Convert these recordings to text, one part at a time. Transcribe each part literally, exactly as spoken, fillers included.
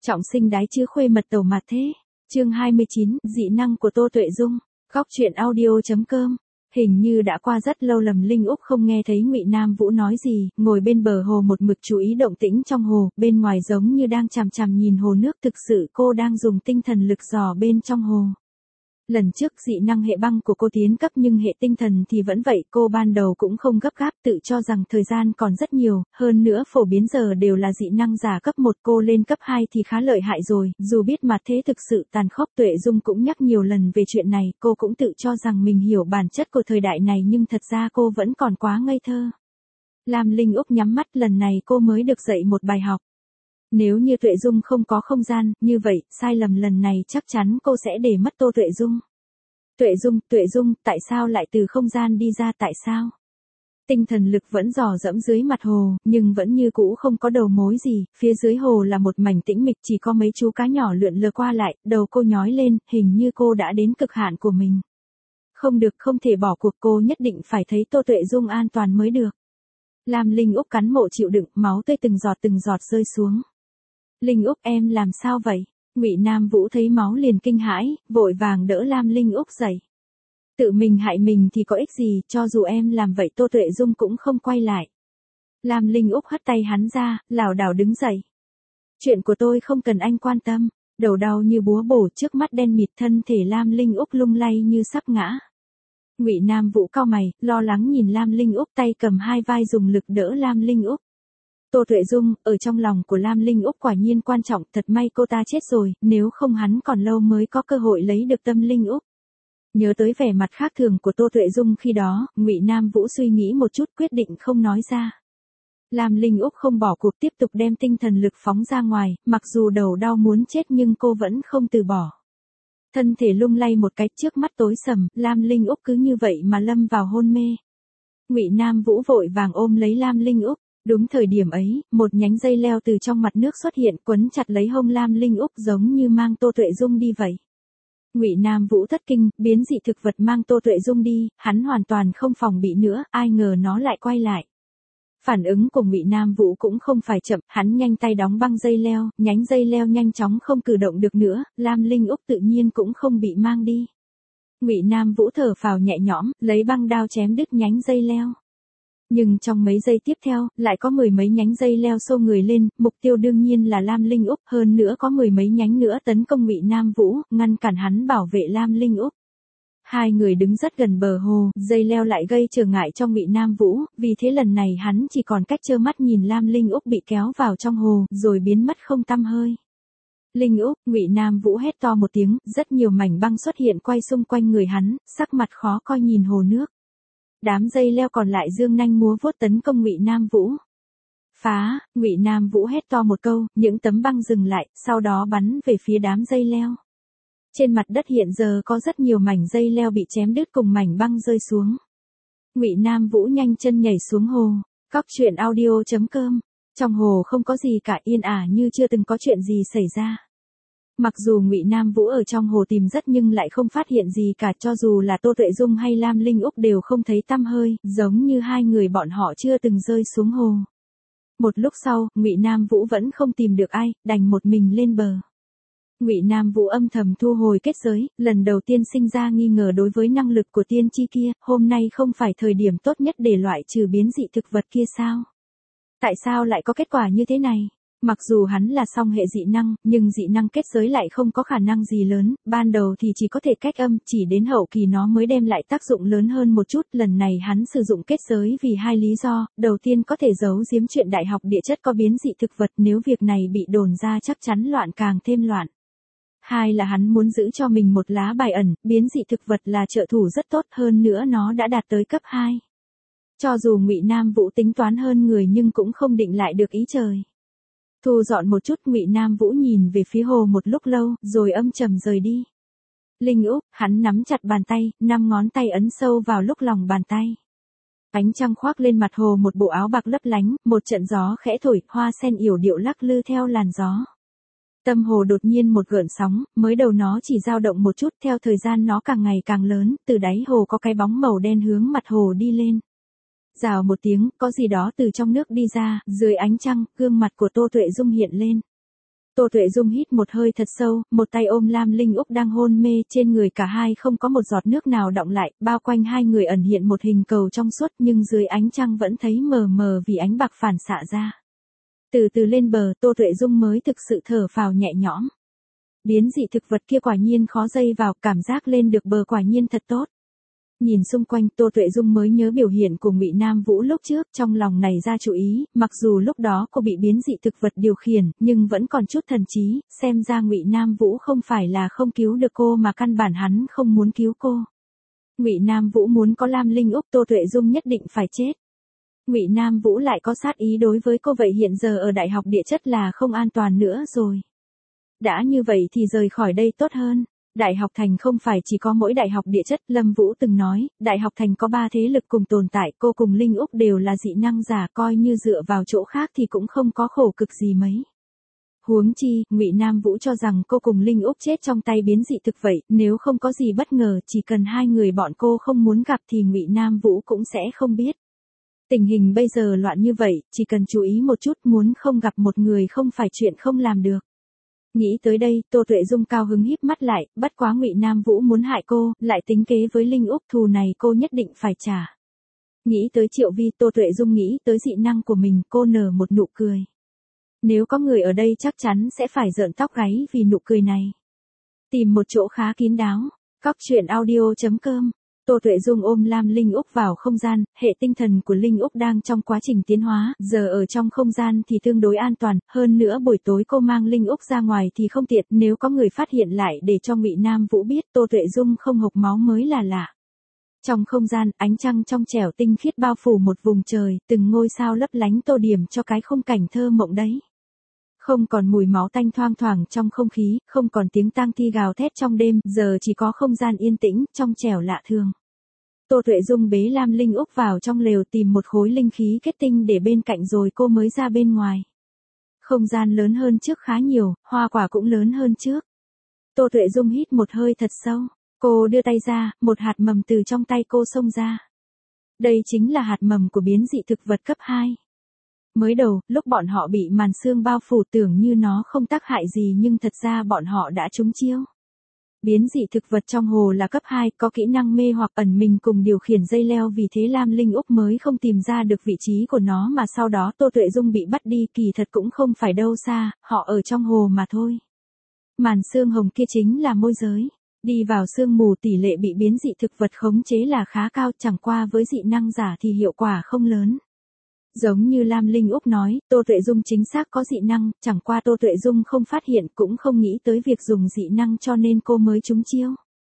Trọng sinh đái chữ khuê mật tàu mà thế. Chương hai mươi chín, dị năng của Tô Tuệ Dung. Góc truyện audio.com. Hình như đã qua rất lâu Lâm Linh Úc không nghe thấy Ngụy Nam Vũ nói gì, ngồi bên bờ hồ một mực chú ý động tĩnh trong hồ, bên ngoài giống như đang chằm chằm nhìn hồ nước, thực sự cô đang dùng tinh thần lực dò bên trong hồ. Lần trước dị năng hệ băng của cô tiến cấp nhưng hệ tinh thần thì vẫn vậy, cô ban đầu cũng không gấp gáp, tự cho rằng thời gian còn rất nhiều, hơn nữa phổ biến giờ đều là dị năng giả cấp một, cô lên cấp hai thì khá lợi hại rồi, dù biết mặt thế thực sự tàn khốc. Tuệ Dung cũng nhắc nhiều lần về chuyện này, cô cũng tự cho rằng mình hiểu bản chất của thời đại này nhưng thật ra cô vẫn còn quá ngây thơ. Lam Linh Úc nhắm mắt, lần này cô mới được dạy một bài học. Nếu như Tuệ Dung không có không gian, như vậy, sai lầm lần này chắc chắn cô sẽ để mất Tô Tuệ Dung. Tuệ Dung, Tuệ Dung, tại sao lại từ không gian đi ra, tại sao? Tinh thần lực vẫn dò dẫm dưới mặt hồ, nhưng vẫn như cũ không có đầu mối gì, phía dưới hồ là một mảnh tĩnh mịch, chỉ có mấy chú cá nhỏ lượn lờ qua lại, đầu cô nhói lên, hình như cô đã đến cực hạn của mình. Không được, không thể bỏ cuộc, cô nhất định phải thấy Tô Tuệ Dung an toàn mới được. Lam Linh Úc cắn mộ chịu đựng, máu tươi từng giọt từng giọt rơi xuống. Linh Úc, em làm sao vậy? Ngụy Nam Vũ thấy máu liền kinh hãi, vội vàng đỡ Lam Linh Úc dậy. Tự mình hại mình thì có ích gì, cho dù em làm vậy Tô Tuệ Dung cũng không quay lại. Lam Linh Úc hất tay hắn ra, lảo đảo đứng dậy. Chuyện của tôi không cần anh quan tâm. Đầu đau như búa bổ, trước mắt đen mịt, thân thể Lam Linh Úc lung lay như sắp ngã. Ngụy Nam Vũ cau mày, lo lắng nhìn Lam Linh Úc, tay cầm hai vai dùng lực đỡ Lam Linh Úc. Tô Tuệ Dung, ở trong lòng của Lam Linh Úc quả nhiên quan trọng, thật may cô ta chết rồi, nếu không hắn còn lâu mới có cơ hội lấy được tâm Linh Úc. Nhớ tới vẻ mặt khác thường của Tô Tuệ Dung khi đó, Ngụy Nam Vũ suy nghĩ một chút, quyết định không nói ra. Lam Linh Úc không bỏ cuộc, tiếp tục đem tinh thần lực phóng ra ngoài, mặc dù đầu đau muốn chết nhưng cô vẫn không từ bỏ. Thân thể lung lay một cái, trước mắt tối sầm, Lam Linh Úc cứ như vậy mà lâm vào hôn mê. Ngụy Nam Vũ vội vàng ôm lấy Lam Linh Úc. Đúng thời điểm ấy, một nhánh dây leo từ trong mặt nước xuất hiện, quấn chặt lấy hông Lam Linh Úc giống như mang Tô Tuệ Dung đi vậy. Ngụy Nam Vũ thất kinh, biến dị thực vật mang Tô Tuệ Dung đi, hắn hoàn toàn không phòng bị nữa, ai ngờ nó lại quay lại. Phản ứng của Ngụy Nam Vũ cũng không phải chậm, hắn nhanh tay đóng băng dây leo, nhánh dây leo nhanh chóng không cử động được nữa, Lam Linh Úc tự nhiên cũng không bị mang đi. Ngụy Nam Vũ thở phào nhẹ nhõm, lấy băng đao chém đứt nhánh dây leo. Nhưng trong mấy giây tiếp theo, lại có mười mấy nhánh dây leo xô người lên, mục tiêu đương nhiên là Lam Linh Úc, hơn nữa có mười mấy nhánh nữa tấn công Ngụy Nam Vũ, ngăn cản hắn bảo vệ Lam Linh Úc. Hai người đứng rất gần bờ hồ, dây leo lại gây trở ngại cho Ngụy Nam Vũ, vì thế lần này hắn chỉ còn cách trơ mắt nhìn Lam Linh Úc bị kéo vào trong hồ, rồi biến mất không tăm hơi. Linh Úc, Ngụy Nam Vũ hét to một tiếng, rất nhiều mảnh băng xuất hiện quay xung quanh người hắn, sắc mặt khó coi nhìn hồ nước. Đám dây leo còn lại dương nanh múa vuốt tấn công Ngụy Nam Vũ. Phá, Ngụy Nam Vũ hét to một câu, những tấm băng dừng lại, sau đó bắn về phía đám dây leo. Trên mặt đất hiện giờ có rất nhiều mảnh dây leo bị chém đứt cùng mảnh băng rơi xuống. Ngụy Nam Vũ nhanh chân nhảy xuống hồ. Góc truyện audio.com. Trong hồ không có gì cả, yên ả như chưa từng có chuyện gì xảy ra. Mặc dù Ngụy Nam Vũ ở trong hồ tìm rất nhưng lại không phát hiện gì cả, cho dù là Tô Tuệ Dung hay Lam Linh Úc đều không thấy tăm hơi, giống như hai người bọn họ chưa từng rơi xuống hồ. Một lúc sau, Ngụy Nam Vũ vẫn không tìm được ai, đành một mình lên bờ. Ngụy Nam Vũ âm thầm thu hồi kết giới, lần đầu tiên sinh ra nghi ngờ đối với năng lực của tiên tri kia, hôm nay không phải thời điểm tốt nhất để loại trừ biến dị thực vật kia sao? Tại sao lại có kết quả như thế này? Mặc dù hắn là song hệ dị năng, nhưng dị năng kết giới lại không có khả năng gì lớn, ban đầu thì chỉ có thể cách âm, chỉ đến hậu kỳ nó mới đem lại tác dụng lớn hơn một chút. Lần này hắn sử dụng kết giới vì hai lý do, đầu tiên có thể giấu giếm chuyện đại học địa chất có biến dị thực vật, nếu việc này bị đồn ra chắc chắn loạn càng thêm loạn. Hai là hắn muốn giữ cho mình một lá bài ẩn, biến dị thực vật là trợ thủ rất tốt, hơn nữa nó đã đạt tới cấp hai. Cho dù Ngụy Nam Vũ tính toán hơn người nhưng cũng không định lại được ý trời. Thu dọn một chút, Ngụy Nam Vũ nhìn về phía hồ một lúc lâu, rồi âm trầm rời đi. Linh Úc, hắn nắm chặt bàn tay, năm ngón tay ấn sâu vào lúc lòng bàn tay. Ánh trăng khoác lên mặt hồ một bộ áo bạc lấp lánh, một trận gió khẽ thổi, hoa sen yểu điệu lắc lư theo làn gió. Tâm hồ đột nhiên một gợn sóng, mới đầu nó chỉ dao động một chút, theo thời gian nó càng ngày càng lớn, từ đáy hồ có cái bóng màu đen hướng mặt hồ đi lên. Rào một tiếng, có gì đó từ trong nước đi ra, dưới ánh trăng, gương mặt của Tô Tuệ Dung hiện lên. Tô Tuệ Dung hít một hơi thật sâu, một tay ôm Lam Linh Úc đang hôn mê, trên người cả hai không có một giọt nước nào đọng lại, bao quanh hai người ẩn hiện một hình cầu trong suốt nhưng dưới ánh trăng vẫn thấy mờ mờ vì ánh bạc phản xạ ra. Từ từ lên bờ, Tô Tuệ Dung mới thực sự thở phào nhẹ nhõm. Biến dị thực vật kia quả nhiên khó dây vào, cảm giác lên được bờ quả nhiên thật tốt. Nhìn xung quanh, Tô Tuệ Dung mới nhớ biểu hiện của Ngụy Nam Vũ lúc trước, trong lòng này ra chú ý, mặc dù lúc đó cô bị biến dị thực vật điều khiển, nhưng vẫn còn chút thần trí, xem ra Ngụy Nam Vũ không phải là không cứu được cô mà căn bản hắn không muốn cứu cô. Ngụy Nam Vũ muốn có Lam Linh Úc, Tô Tuệ Dung nhất định phải chết. Ngụy Nam Vũ lại có sát ý đối với cô, vậy hiện giờ ở Đại học Địa chất là không an toàn nữa rồi. Đã như vậy thì rời khỏi đây tốt hơn. Đại học Thành không phải chỉ có mỗi Đại học Địa chất, Lâm Vũ từng nói, Đại học Thành có ba thế lực cùng tồn tại, cô cùng Linh Úc đều là dị năng giả, coi như dựa vào chỗ khác thì cũng không có khổ cực gì mấy. Huống chi, Ngụy Nam Vũ cho rằng cô cùng Linh Úc chết trong tay biến dị thực vậy, nếu không có gì bất ngờ, chỉ cần hai người bọn cô không muốn gặp thì Ngụy Nam Vũ cũng sẽ không biết. Tình hình bây giờ loạn như vậy, chỉ cần chú ý một chút, muốn không gặp một người không phải chuyện không làm được. Nghĩ tới đây, Tô Tuệ Dung cao hứng híp mắt lại, bất quá Ngụy Nam Vũ muốn hại cô, lại tính kế với Linh Úc, thù này cô nhất định phải trả. Nghĩ tới Triệu Vi, Tô Tuệ Dung nghĩ tới dị năng của mình, cô nở một nụ cười. Nếu có người ở đây chắc chắn sẽ phải rợn tóc gáy vì nụ cười này. Tìm một chỗ khá kín đáo, Cóc Truyện Audio chấm com. Tô Tuệ Dung ôm Lam Linh Úc vào không gian, hệ tinh thần của Linh Úc đang trong quá trình tiến hóa, giờ ở trong không gian thì tương đối an toàn, hơn nữa buổi tối cô mang Linh Úc ra ngoài thì không tiện, nếu có người phát hiện lại để cho Ngụy Nam Vũ biết, Tô Tuệ Dung không hộc máu mới là lạ. Trong không gian, ánh trăng trong trẻo tinh khiết bao phủ một vùng trời, từng ngôi sao lấp lánh tô điểm cho cái khung cảnh thơ mộng đấy. Không còn mùi máu tanh thoang thoảng trong không khí, không còn tiếng tang thi gào thét trong đêm, giờ chỉ có không gian yên tĩnh, trong trẻo lạ thường. Tô Tuệ Dung bế Lam Linh Úc vào trong lều tìm một khối linh khí kết tinh để bên cạnh rồi cô mới ra bên ngoài. Không gian lớn hơn trước khá nhiều, hoa quả cũng lớn hơn trước. Tô Tuệ Dung hít một hơi thật sâu, cô đưa tay ra, một hạt mầm từ trong tay cô xông ra. Đây chính là hạt mầm của biến dị thực vật cấp hai. Mới đầu, lúc bọn họ bị màn sương bao phủ tưởng như nó không tác hại gì nhưng thật ra bọn họ đã trúng chiêu. Biến dị thực vật trong hồ là cấp hai, có kỹ năng mê hoặc ẩn mình cùng điều khiển dây leo, vì thế Lam Linh Úc mới không tìm ra được vị trí của nó mà sau đó Tô Tuệ Dung bị bắt đi, kỳ thật cũng không phải đâu xa, họ ở trong hồ mà thôi. Màn sương hồng kia chính là môi giới. Đi vào sương mù, tỷ lệ bị biến dị thực vật khống chế là khá cao, chẳng qua với dị năng giả thì hiệu quả không lớn. Giống như Lam Linh Úc nói, Tô Tuệ Dung chính xác có dị năng, chẳng qua Tô Tuệ Dung không phát hiện, cũng không nghĩ tới việc dùng dị năng cho nên cô mới trúng chiêu.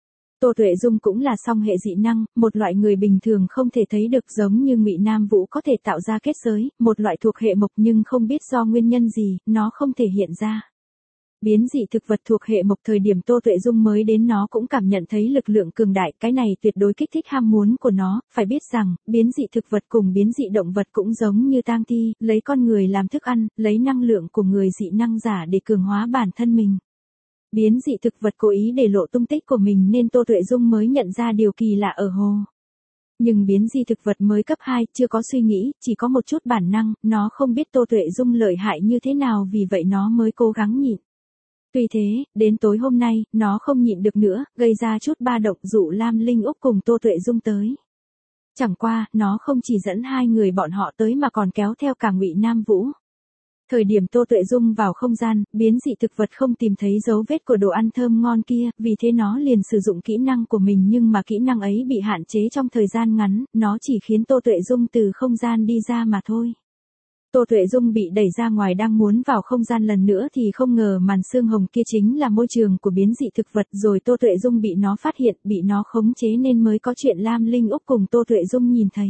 Tô Tuệ Dung cũng là song hệ dị năng, một loại người bình thường không thể thấy được, giống như Ngụy Nam Vũ có thể tạo ra kết giới, một loại thuộc hệ mộc nhưng không biết do nguyên nhân gì, nó không thể hiện ra. Biến dị thực vật thuộc hệ mộc, thời điểm Tô Tuệ Dung mới đến nó cũng cảm nhận thấy lực lượng cường đại, cái này tuyệt đối kích thích ham muốn của nó, phải biết rằng, biến dị thực vật cùng biến dị động vật cũng giống như tang thi, lấy con người làm thức ăn, lấy năng lượng của người dị năng giả để cường hóa bản thân mình. Biến dị thực vật cố ý để lộ tung tích của mình nên Tô Tuệ Dung mới nhận ra điều kỳ lạ ở hồ. Nhưng biến dị thực vật mới cấp hai, chưa có suy nghĩ, chỉ có một chút bản năng, nó không biết Tô Tuệ Dung lợi hại như thế nào, vì vậy nó mới cố gắng nhịn. Tuy thế, đến tối hôm nay, nó không nhịn được nữa, gây ra chút ba động, dụ Lam Linh Úc cùng Tô Tuệ Dung tới. Chẳng qua, nó không chỉ dẫn hai người bọn họ tới mà còn kéo theo cả Ngụy Nam Vũ. Thời điểm Tô Tuệ Dung vào không gian, biến dị thực vật không tìm thấy dấu vết của đồ ăn thơm ngon kia, vì thế nó liền sử dụng kỹ năng của mình, nhưng mà kỹ năng ấy bị hạn chế trong thời gian ngắn, nó chỉ khiến Tô Tuệ Dung từ không gian đi ra mà thôi. Tô Tuệ Dung bị đẩy ra ngoài đang muốn vào không gian lần nữa thì không ngờ màn sương hồng kia chính là môi trường của biến dị thực vật, rồi Tô Tuệ Dung bị nó phát hiện, bị nó khống chế nên mới có chuyện Lam Linh Úc cùng Tô Tuệ Dung nhìn thấy.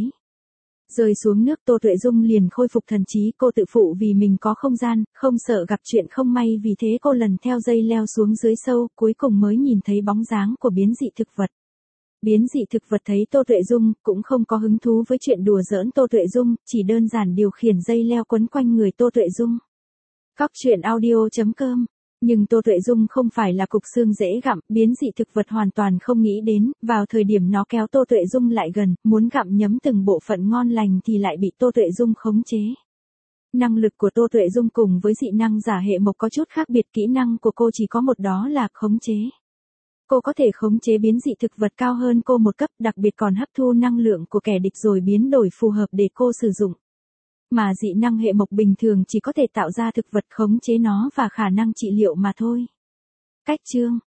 Rơi xuống nước, Tô Tuệ Dung liền khôi phục thần trí, cô tự phụ vì mình có không gian, không sợ gặp chuyện không may, vì thế cô lần theo dây leo xuống dưới sâu, cuối cùng mới nhìn thấy bóng dáng của biến dị thực vật. Biến dị thực vật thấy Tô Tuệ Dung, cũng không có hứng thú với chuyện đùa giỡn Tô Tuệ Dung, chỉ đơn giản điều khiển dây leo quấn quanh người Tô Tuệ Dung. Cóc Truyện Audio chấm com. Nhưng Tô Tuệ Dung không phải là cục xương dễ gặm, biến dị thực vật hoàn toàn không nghĩ đến, vào thời điểm nó kéo Tô Tuệ Dung lại gần, muốn gặm nhấm từng bộ phận ngon lành thì lại bị Tô Tuệ Dung khống chế. Năng lực của Tô Tuệ Dung cùng với dị năng giả hệ mộc có chút khác biệt, kỹ năng của cô chỉ có một, đó là khống chế. Cô có thể khống chế biến dị thực vật cao hơn cô một cấp, đặc biệt còn hấp thu năng lượng của kẻ địch rồi biến đổi phù hợp để cô sử dụng. Mà dị năng hệ mộc bình thường chỉ có thể tạo ra thực vật, khống chế nó và khả năng trị liệu mà thôi. Cách chương